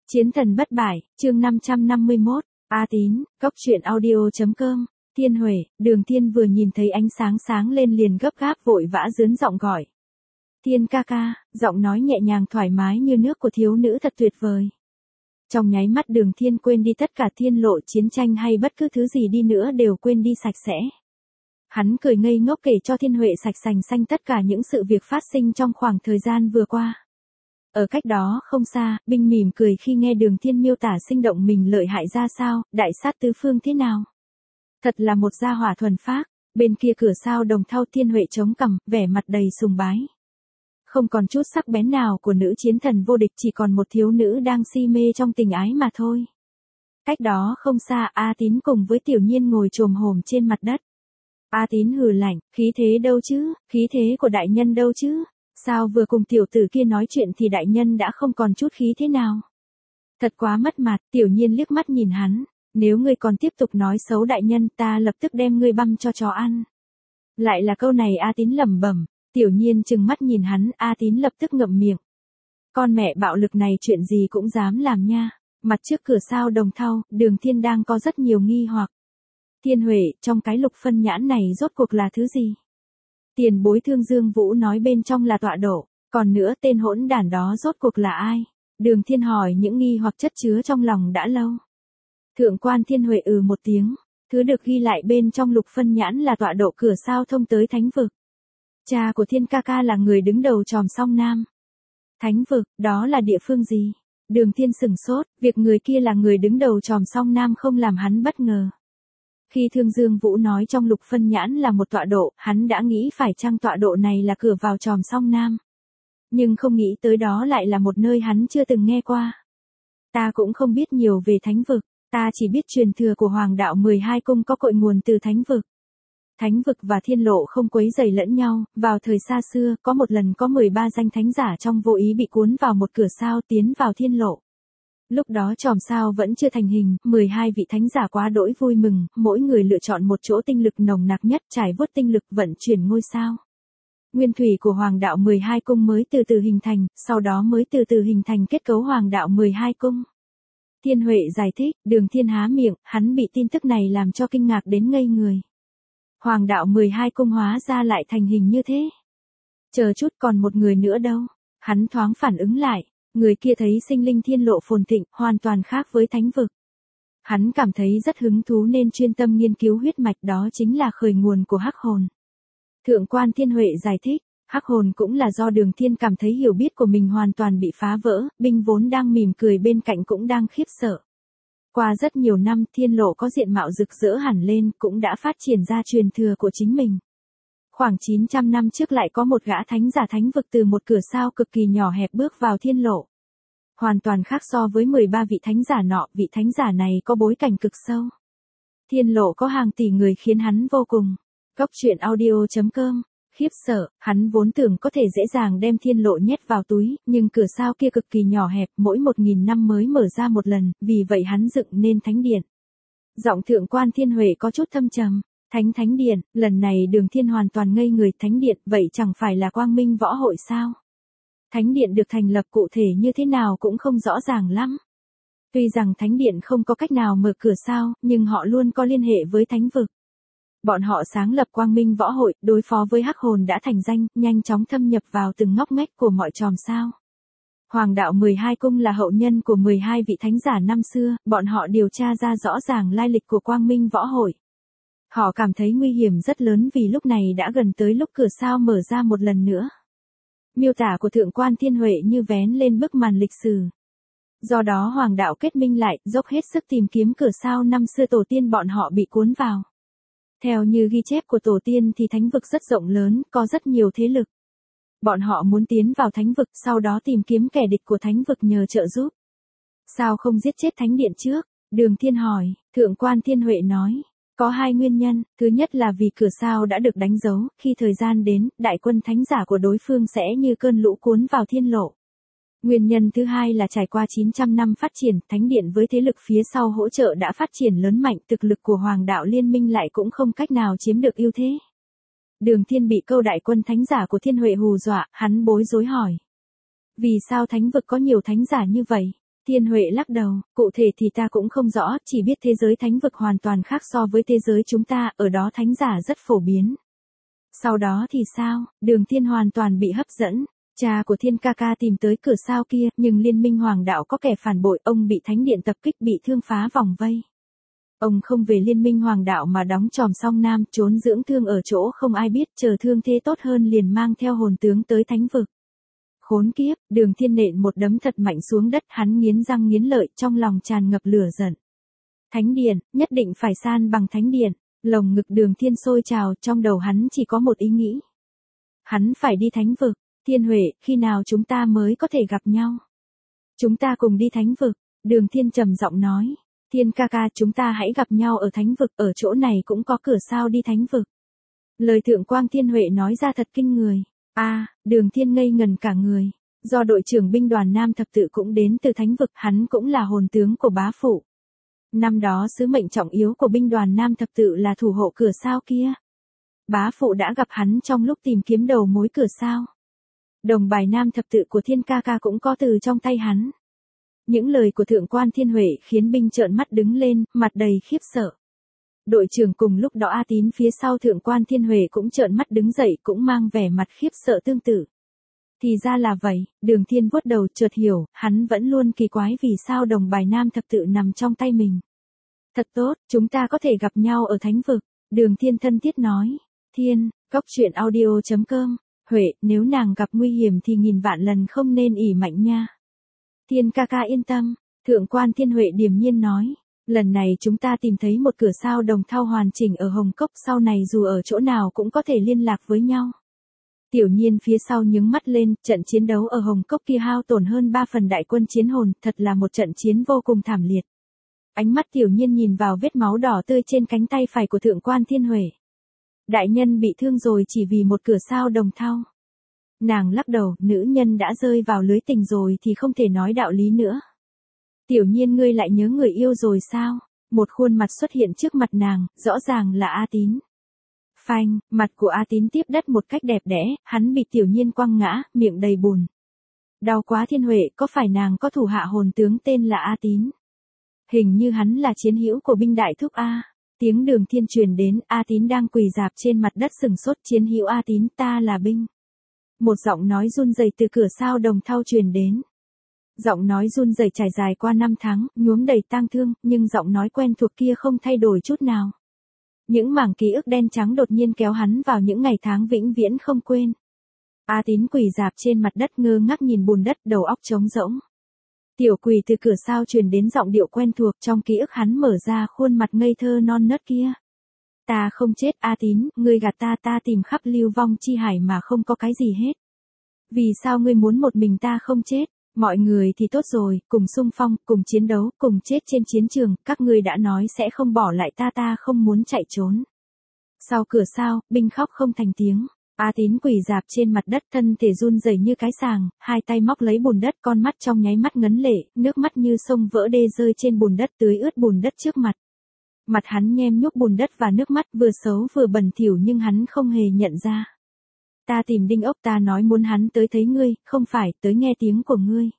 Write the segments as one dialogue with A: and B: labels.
A: Chiến thần bất bại, chương 551, A Tín, cốc truyện audio.com, Thiên Huệ, Đường Thiên vừa nhìn thấy ánh sáng sáng lên liền gấp gáp vội vã dướn giọng gọi. Thiên ca ca, giọng nói nhẹ nhàng thoải mái như nước của thiếu nữ thật tuyệt vời. Trong nháy mắt Đường Thiên quên đi tất cả thiên lộ chiến tranh hay bất cứ thứ gì đi nữa đều quên đi sạch sẽ. Hắn cười ngây ngốc kể cho Thiên Huệ sạch sành xanh tất cả những sự việc phát sinh trong khoảng thời gian vừa qua. Ở cách đó không xa, Binh mỉm cười khi nghe Đường Thiên miêu tả sinh động mình lợi hại ra sao, đại sát tứ phương thế nào. Thật là một gia hỏa thuần phác, bên kia cửa sao Đồng Thau Thiên Huệ chống cằm, vẻ mặt đầy sùng bái. Không còn chút sắc bén nào của nữ chiến thần vô địch, chỉ còn một thiếu nữ đang si mê trong tình ái mà thôi. Cách đó không xa, A Tín cùng với Tiểu Nhiên ngồi chồm hổm trên mặt đất. A Tín hừ lạnh, khí thế đâu chứ, khí thế của đại nhân đâu chứ. Sao vừa cùng tiểu tử kia nói chuyện thì đại nhân đã không còn chút khí thế nào? Thật quá mất mặt. Tiểu Nhiên liếc mắt nhìn hắn, nếu ngươi còn tiếp tục nói xấu đại nhân ta lập tức đem ngươi băm cho chó ăn. Lại là câu này A Tín lẩm bẩm. Tiểu Nhiên trừng mắt nhìn hắn, A Tín lập tức ngậm miệng. Con mẹ bạo lực này chuyện gì cũng dám làm nha. Mặt trước cửa sao Đồng Thau, Đường Thiên đang có rất nhiều nghi hoặc. Thiên Huệ, trong cái lục phân nhãn này rốt cuộc là thứ gì? Tiền bối Thương Dương Vũ nói bên trong là tọa độ, còn nữa tên hỗn đản đó rốt cuộc là ai? Đường Thiên hỏi những nghi hoặc chất chứa trong lòng đã lâu. Thượng quan Thiên Huệ một tiếng, thứ được ghi lại bên trong lục phân nhãn là tọa độ cửa sao thông tới thánh vực. Cha của Thiên ca ca là người đứng đầu chòm song Nam. Thánh vực, đó là địa phương gì? Đường Thiên sửng sốt, việc người kia là người đứng đầu chòm song Nam không làm hắn bất ngờ. Khi Thương Dương Vũ nói trong lục phân nhãn là một tọa độ, hắn đã nghĩ phải chăng tọa độ này là cửa vào chòm song Nam. Nhưng không nghĩ tới đó lại là một nơi hắn chưa từng nghe qua. Ta cũng không biết nhiều về thánh vực, ta chỉ biết truyền thừa của Hoàng đạo 12 cung có cội nguồn từ thánh vực. Thánh vực và thiên lộ không quấy rầy lẫn nhau, vào thời xa xưa, có một lần có 13 danh thánh giả trong vô ý bị cuốn vào một cửa sao tiến vào thiên lộ. Lúc đó chòm sao vẫn chưa thành hình, 12 vị thánh giả quá đỗi vui mừng, mỗi người lựa chọn một chỗ tinh lực nồng nặc nhất trải vuốt tinh lực vận chuyển ngôi sao. Nguyên thủy của Hoàng đạo 12 cung mới từ từ hình thành, sau đó mới từ từ hình thành kết cấu Hoàng đạo 12 cung. Thiên Huệ giải thích, Đường Thiên há miệng, hắn bị tin tức này làm cho kinh ngạc đến ngây người. Hoàng đạo 12 cung hóa ra lại thành hình như thế. Chờ chút còn một người nữa đâu. Hắn thoáng phản ứng lại. Người kia thấy sinh linh thiên lộ phồn thịnh, hoàn toàn khác với thánh vực. Hắn cảm thấy rất hứng thú nên chuyên tâm nghiên cứu huyết mạch, đó chính là khởi nguồn của hắc hồn. Thượng quan Thiên Huệ giải thích, hắc hồn cũng là do Đường Thiên cảm thấy hiểu biết của mình hoàn toàn bị phá vỡ, Binh vốn đang mỉm cười bên cạnh cũng đang khiếp sợ. Qua rất nhiều năm thiên lộ có diện mạo rực rỡ hẳn lên, cũng đã phát triển ra truyền thừa của chính mình. Khoảng 900 năm trước lại có một gã thánh giả thánh vực từ một cửa sao cực kỳ nhỏ hẹp bước vào thiên lộ. Hoàn toàn khác so với 13 vị thánh giả nọ, vị thánh giả này có bối cảnh cực sâu. Thiên lộ có hàng tỷ người khiến hắn vô cùng. Cốc truyện audio.com, khiếp sợ, hắn vốn tưởng có thể dễ dàng đem thiên lộ nhét vào túi, nhưng cửa sao kia cực kỳ nhỏ hẹp, mỗi 1000 năm mới mở ra một lần, vì vậy hắn dựng nên thánh điện. Giọng thượng quan Thiên Huệ có chút thâm trầm. Thánh điện, lần này Đường Thiên hoàn toàn ngây người. Thánh điện, vậy chẳng phải là Quang Minh võ hội sao? Thánh điện được thành lập cụ thể như thế nào cũng không rõ ràng lắm. Tuy rằng thánh điện không có cách nào mở cửa sao, nhưng họ luôn có liên hệ với thánh vực. Bọn họ sáng lập Quang Minh võ hội, đối phó với hắc hồn đã thành danh, nhanh chóng thâm nhập vào từng ngóc ngách của mọi chòm sao. Hoàng đạo 12 cung là hậu nhân của 12 vị thánh giả năm xưa, bọn họ điều tra ra rõ ràng lai lịch của Quang Minh võ hội. Họ cảm thấy nguy hiểm rất lớn vì lúc này đã gần tới lúc cửa sao mở ra một lần nữa. Miêu tả của Thượng quan Thiên Huệ như vén lên bức màn lịch sử. Do đó Hoàng đạo kết minh lại, dốc hết sức tìm kiếm cửa sao năm xưa tổ tiên bọn họ bị cuốn vào. Theo như ghi chép của tổ tiên thì thánh vực rất rộng lớn, có rất nhiều thế lực. Bọn họ muốn tiến vào thánh vực, sau đó tìm kiếm kẻ địch của thánh vực nhờ trợ giúp. Sao không giết chết thánh điện trước? Đường Thiên hỏi, Thượng quan Thiên Huệ nói. Có hai nguyên nhân, thứ nhất là vì cửa sao đã được đánh dấu, khi thời gian đến, đại quân thánh giả của đối phương sẽ như cơn lũ cuốn vào thiên lộ. Nguyên nhân thứ hai là trải qua 900 năm phát triển, thánh điện với thế lực phía sau hỗ trợ đã phát triển lớn mạnh, thực lực của Hoàng đạo liên minh lại cũng không cách nào chiếm được ưu thế. Đường Thiên bị câu đại quân thánh giả của Thiên Huệ hù dọa, hắn bối rối hỏi. Vì sao thánh vực có nhiều thánh giả như vậy? Thiên Huệ lắc đầu, cụ thể thì ta cũng không rõ, chỉ biết thế giới thánh vực hoàn toàn khác so với thế giới chúng ta, ở đó thánh giả rất phổ biến. Sau đó thì sao? Đường Thiên hoàn toàn bị hấp dẫn. Cha của Thiên ca ca tìm tới cửa sao kia, nhưng Liên minh Hoàng đạo có kẻ phản bội, ông bị thánh điện tập kích bị thương phá vòng vây. Ông không về Liên minh Hoàng đạo mà đóng tròm song Nam, trốn dưỡng thương ở chỗ không ai biết, chờ thương thế tốt hơn liền mang theo hồn tướng tới thánh vực. Khốn kiếp, Đường Thiên nện một đấm thật mạnh xuống đất, hắn nghiến răng nghiến lợi, trong lòng tràn ngập lửa giận. Thánh điện, nhất định phải san bằng thánh điện. Lồng ngực Đường Thiên sôi trào, trong đầu hắn chỉ có một ý nghĩ. Hắn phải đi thánh vực. Thiên Huệ, khi nào chúng ta mới có thể gặp nhau? Chúng ta cùng đi thánh vực. Đường Thiên trầm giọng nói. Thiên ca ca, chúng ta hãy gặp nhau ở thánh vực, ở chỗ này cũng có cửa sao đi thánh vực. Lời Thượng Quang Thiên Huệ nói ra thật kinh người. Đường Thiên ngây ngần cả người. Do đội trưởng binh đoàn Nam Thập Tự cũng đến từ thánh vực, hắn cũng là hồn tướng của bá phụ. Năm đó sứ mệnh trọng yếu của binh đoàn Nam Thập Tự là thủ hộ cửa sao kia. Bá phụ đã gặp hắn trong lúc tìm kiếm đầu mối cửa sao. Đồng bài Nam Thập Tự của Thiên ca ca cũng có từ trong tay hắn. Những lời của Thượng quan Thiên Huệ khiến binh trợn mắt đứng lên, mặt đầy khiếp sợ. Đội trưởng cùng lúc đó A Tín phía sau Thượng quan Thiên Huệ cũng trợn mắt đứng dậy, cũng mang vẻ mặt khiếp sợ tương tự. Thì ra là vậy, Đường Thiên vuốt đầu chợt hiểu, hắn vẫn luôn kỳ quái vì sao đồng bài Nam Thập Tự nằm trong tay mình. Thật tốt, chúng ta có thể gặp nhau ở thánh vực. Đường Thiên thân thiết nói. Thiên, cóc truyện audio.com. Huệ, nếu nàng gặp nguy hiểm thì nghìn vạn lần không nên ỉ mạnh nha. Thiên ca ca yên tâm. Thượng quan Thiên Huệ điềm nhiên nói. Lần này chúng ta tìm thấy một cửa sao đồng thau hoàn chỉnh ở Hồng Cốc, sau này dù ở chỗ nào cũng có thể liên lạc với nhau. Tiểu Nhiên phía sau nhướng mắt lên, trận chiến đấu ở Hồng Cốc kia hao tổn hơn 3 phần đại quân chiến hồn, thật là một trận chiến vô cùng thảm liệt. Ánh mắt Tiểu Nhiên nhìn vào vết máu đỏ tươi trên cánh tay phải của Thượng quan Thiên Huệ. Đại nhân bị thương rồi chỉ vì một cửa sao đồng thau. Nàng lắc đầu, nữ nhân đã rơi vào lưới tình rồi thì không thể nói đạo lý nữa. Tiểu Nhiên, ngươi lại nhớ người yêu rồi sao? Một khuôn mặt xuất hiện trước mặt nàng, rõ ràng là A Tín. Phanh, mặt của A Tín tiếp đất một cách đẹp đẽ, hắn bị Tiểu Nhiên quăng ngã, miệng đầy bùn. Đau quá. Thiên Huệ, có phải nàng có thủ hạ hồn tướng tên là A Tín? Hình như hắn là chiến hữu của binh đại thúc A. Tiếng Đường Thiên truyền đến, A Tín đang quỳ rạp trên mặt đất sừng sốt. Chiến hữu A Tín, ta là binh. Một giọng nói run rẩy từ cửa sao đồng thau truyền đến. Giọng nói run rẩy trải dài qua 5 tháng, nhuốm đầy tang thương, nhưng giọng nói quen thuộc kia không thay đổi chút nào. Những mảng ký ức đen trắng đột nhiên kéo hắn vào những ngày tháng vĩnh viễn không quên. A Tín quỳ rạp trên mặt đất ngơ ngác nhìn bùn đất, đầu óc trống rỗng. Tiểu Quỳ từ cửa sao truyền đến giọng điệu quen thuộc, trong ký ức hắn mở ra khuôn mặt ngây thơ non nớt kia. Ta không chết. A Tín, ngươi gạt ta, ta tìm khắp lưu vong chi hải mà không có cái gì hết. Vì sao ngươi muốn một mình ta không chết? Mọi người thì tốt rồi, cùng xung phong, cùng chiến đấu, cùng chết trên chiến trường, các ngươi đã nói sẽ không bỏ lại ta, ta không muốn chạy trốn. Sau cửa sao, binh khóc không thành tiếng. A Tín quỳ rạp trên mặt đất, thân thể run rẩy như cái sàng, hai tay móc lấy bùn đất, con mắt trong nháy mắt ngấn lệ, nước mắt như sông vỡ đê rơi trên bùn đất, tưới ướt bùn đất trước mặt. Mặt hắn nhem nhúc bùn đất và nước mắt, vừa xấu vừa bẩn thỉu nhưng hắn không hề nhận ra. Ta tìm Đinh Ốc, ta nói muốn hắn tới thấy ngươi, không phải tới nghe tiếng của ngươi.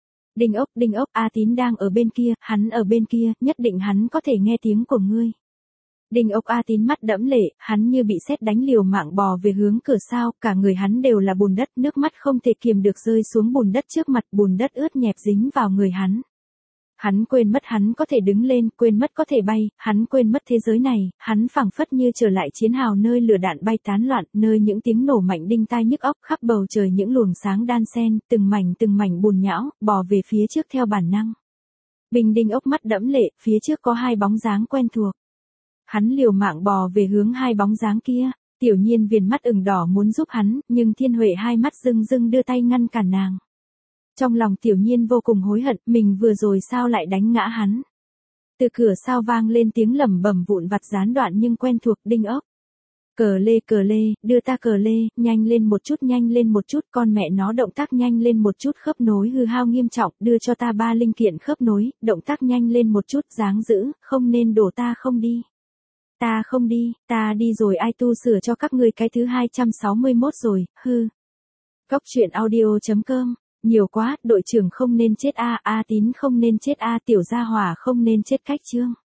A: Đinh Ốc, A Tín đang ở bên kia, hắn ở bên kia, nhất định hắn có thể nghe tiếng của ngươi. Đinh Ốc. A Tín mắt đẫm lệ, hắn như bị sét đánh liều mạng bò về hướng cửa sao, cả người hắn đều là bùn đất, nước mắt không thể kiềm được rơi xuống bùn đất trước mặt, bùn đất ướt nhẹp dính vào người hắn. Hắn quên mất hắn có thể đứng lên, quên mất có thể bay, hắn quên mất thế giới này, hắn phảng phất như trở lại chiến hào nơi lửa đạn bay tán loạn, nơi những tiếng nổ mạnh đinh tai nhức óc, khắp bầu trời những luồng sáng đan xen, từng mảnh bùn nhão, bò về phía trước theo bản năng. Đinh Ốc mắt đẫm lệ, phía trước có hai bóng dáng quen thuộc. Hắn liều mạng bò về hướng hai bóng dáng kia, Tiểu Nhiên viền mắt ửng đỏ muốn giúp hắn, nhưng Thiên Huệ hai mắt rưng rưng đưa tay ngăn cản nàng. Trong lòng Tiểu Nhiên vô cùng hối hận, mình vừa rồi sao lại đánh ngã hắn. Từ cửa sao vang lên tiếng lẩm bẩm vụn vặt gián đoạn nhưng quen thuộc. Đinh Ốc. Cờ lê, đưa ta cờ lê, nhanh lên một chút, con mẹ nó, động tác nhanh lên một chút, khớp nối hư hao nghiêm trọng, đưa cho ta 3 linh kiện khớp nối, động tác nhanh lên một chút, dáng dữ, không nên đổ, ta không đi. Ta không đi, ta đi rồi, ai tu sửa cho các ngươi cái thứ 261 rồi, hư. Cóc truyện audio.com Nhiều quá, đội trưởng không nên chết a, A Tín không nên chết a, tiểu gia hỏa không nên chết cách chương.